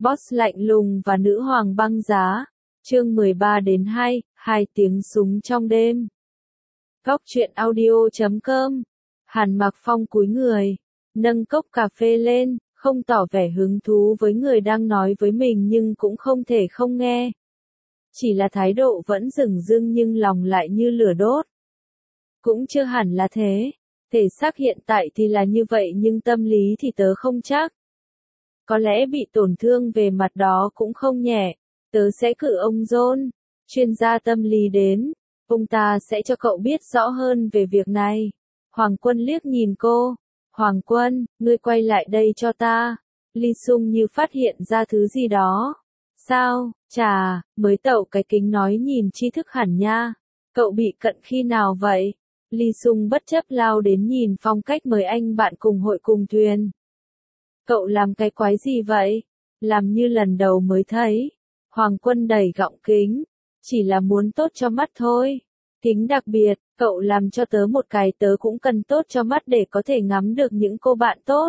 Boss lạnh lùng và nữ hoàng băng giá. Chương 13-2, 2 tiếng súng trong đêm. Góc truyện audio.com. Hàn Mặc Phong cúi người, nâng cốc cà phê lên, không tỏ vẻ hứng thú với người đang nói với mình nhưng cũng không thể không nghe. Chỉ là thái độ vẫn dửng dưng nhưng lòng lại như lửa đốt. Cũng chưa hẳn là thế. Thể xác hiện tại thì là như vậy nhưng tâm lý thì tớ không chắc. Có lẽ bị tổn thương về mặt đó cũng không nhẹ. Tớ sẽ cử ông John, chuyên gia tâm lý đến. Ông ta sẽ cho cậu biết rõ hơn về việc này. Hoàng Quân liếc nhìn cô. Hoàng Quân, ngươi quay lại đây cho ta. Ly Sung như phát hiện ra thứ gì đó. Sao, chà, mới tậu cái kính nói nhìn tri thức hẳn nha. Cậu bị cận khi nào vậy? Ly Sung bất chấp lao đến nhìn Phong cách mời anh bạn cùng hội cùng thuyền. Cậu làm cái quái gì vậy? Làm như lần đầu mới thấy. Hoàng Quân đẩy gọng kính. Chỉ là muốn tốt cho mắt thôi. Kính đặc biệt, cậu làm cho tớ một cái tớ cũng cần tốt cho mắt để có thể ngắm được những cô bạn tốt.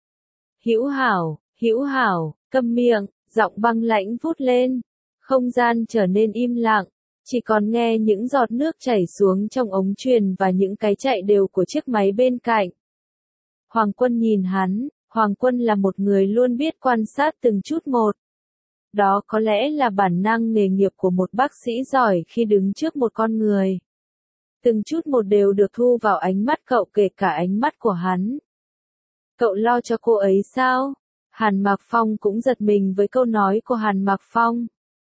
Hữu hảo, câm miệng, giọng băng lãnh vút lên. Không gian trở nên im lặng. Chỉ còn nghe những giọt nước chảy xuống trong ống truyền và những cái chạy đều của chiếc máy bên cạnh. Hoàng Quân nhìn hắn. Hoàng Quân là một người luôn biết quan sát từng chút một. Đó có lẽ là bản năng nghề nghiệp của một bác sĩ giỏi khi đứng trước một con người. Từng chút một đều được thu vào ánh mắt cậu, kể cả ánh mắt của hắn. Cậu lo cho cô ấy sao? Hàn Mặc Phong cũng giật mình với câu nói của Hàn Mặc Phong.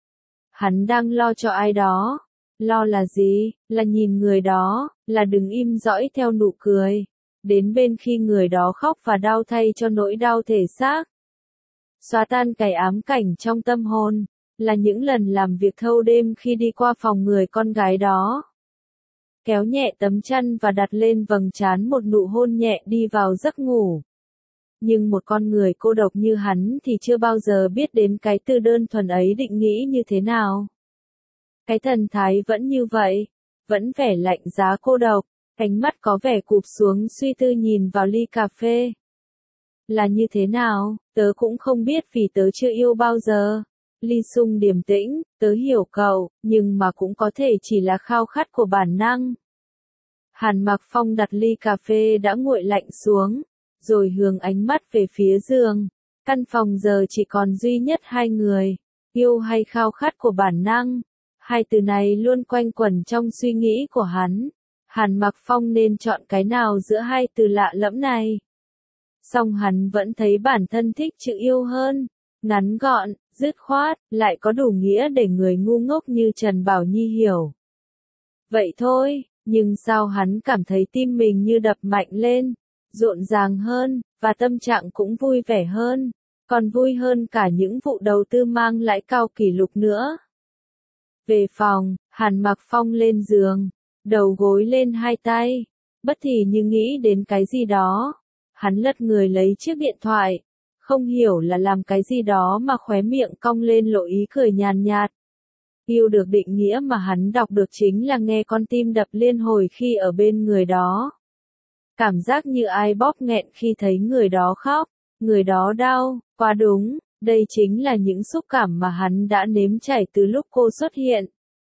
Hắn đang lo cho ai đó? Lo là gì? Là nhìn người đó, là đứng im dõi theo nụ cười. Đến bên khi người đó khóc và đau thay cho nỗi đau thể xác. Xóa tan cái ám cảnh trong tâm hồn, là những lần làm việc thâu đêm khi đi qua phòng người con gái đó. Kéo nhẹ tấm chăn và đặt lên vầng trán một nụ hôn nhẹ đi vào giấc ngủ. Nhưng một con người cô độc như hắn thì chưa bao giờ biết đến cái từ đơn thuần ấy định nghĩa như thế nào. Cái thần thái vẫn như vậy, vẫn vẻ lạnh giá cô độc. Ánh mắt có vẻ cụp xuống suy tư nhìn vào ly cà phê. Là như thế nào, tớ cũng không biết vì tớ chưa yêu bao giờ. Ly Sung điềm tĩnh, tớ hiểu cậu, nhưng mà cũng có thể chỉ là khao khát của bản năng. Hàn Mặc Phong đặt ly cà phê đã nguội lạnh xuống, rồi hướng ánh mắt về phía giường. Căn phòng giờ chỉ còn duy nhất hai người, yêu hay khao khát của bản năng. Hai từ này luôn quanh quẩn trong suy nghĩ của hắn. Hàn Mặc Phong nên chọn cái nào giữa hai từ lạ lẫm này. Song hắn vẫn thấy bản thân thích chữ yêu hơn. Ngắn gọn, dứt khoát, lại có đủ nghĩa để người ngu ngốc như Trần Bảo Nhi hiểu. Vậy thôi, nhưng sao hắn cảm thấy tim mình như đập mạnh lên, rộn ràng hơn, và tâm trạng cũng vui vẻ hơn. Còn vui hơn cả những vụ đầu tư mang lãi cao kỷ lục nữa. Về phòng, Hàn Mặc Phong lên giường. Đầu gối lên hai tay, bất thì như nghĩ đến cái gì đó. Hắn lật người lấy chiếc điện thoại, không hiểu là làm cái gì đó mà khóe miệng cong lên lộ ý cười nhàn nhạt. Yêu được định nghĩa mà hắn đọc được chính là nghe con tim đập liên hồi khi ở bên người đó. Cảm giác như ai bóp nghẹn khi thấy người đó khóc, người đó đau, quá đúng, đây chính là những xúc cảm mà hắn đã nếm trải từ lúc cô xuất hiện.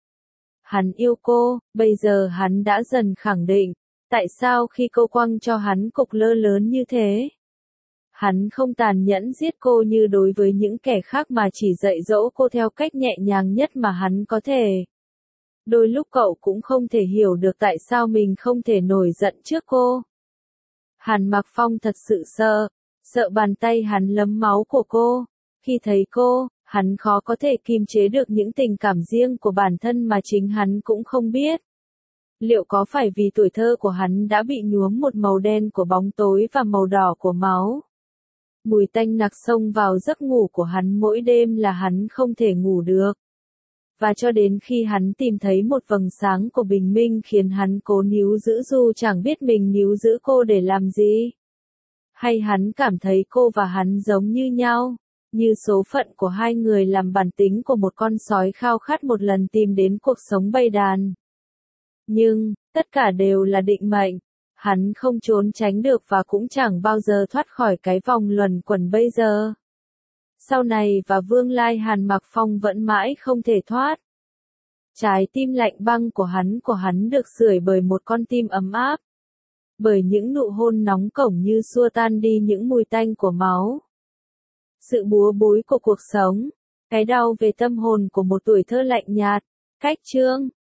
Hắn yêu cô, bây giờ hắn đã dần khẳng định, tại sao khi cô quăng cho hắn cục lơ lớn như thế? Hắn không tàn nhẫn giết cô như đối với những kẻ khác mà chỉ dạy dỗ cô theo cách nhẹ nhàng nhất mà hắn có thể. Đôi lúc cậu cũng không thể hiểu được tại sao mình không thể nổi giận trước cô. Hàn Mặc Phong thật sự sợ bàn tay hắn lấm máu của cô. Khi thấy cô, hắn khó có thể kiềm chế được những tình cảm riêng của bản thân mà chính hắn cũng không biết. Liệu có phải vì tuổi thơ của hắn đã bị nhuốm một màu đen của bóng tối và màu đỏ của máu? Mùi tanh nặc xông vào giấc ngủ của hắn mỗi đêm là hắn không thể ngủ được. Và cho đến khi hắn tìm thấy một vầng sáng của bình minh khiến hắn cố níu giữ dù chẳng biết mình níu giữ cô để làm gì. Hay hắn cảm thấy cô và hắn giống như nhau. Như số phận của hai người làm bản tính của một con sói khao khát một lần tìm đến cuộc sống bầy đàn. Nhưng, tất cả đều là định mệnh. Hắn không trốn tránh được và cũng chẳng bao giờ thoát khỏi cái vòng luẩn quẩn bây giờ. sau này và Vương Lai Hàn Mặc Phong vẫn mãi không thể thoát. Trái tim lạnh băng của hắn được sưởi bởi một con tim ấm áp. Bởi những nụ hôn nóng cổng như xua tan đi những mùi tanh của máu. Sự búa búi của cuộc sống. Cái đau về tâm hồn của một tuổi thơ lạnh nhạt. Cách chương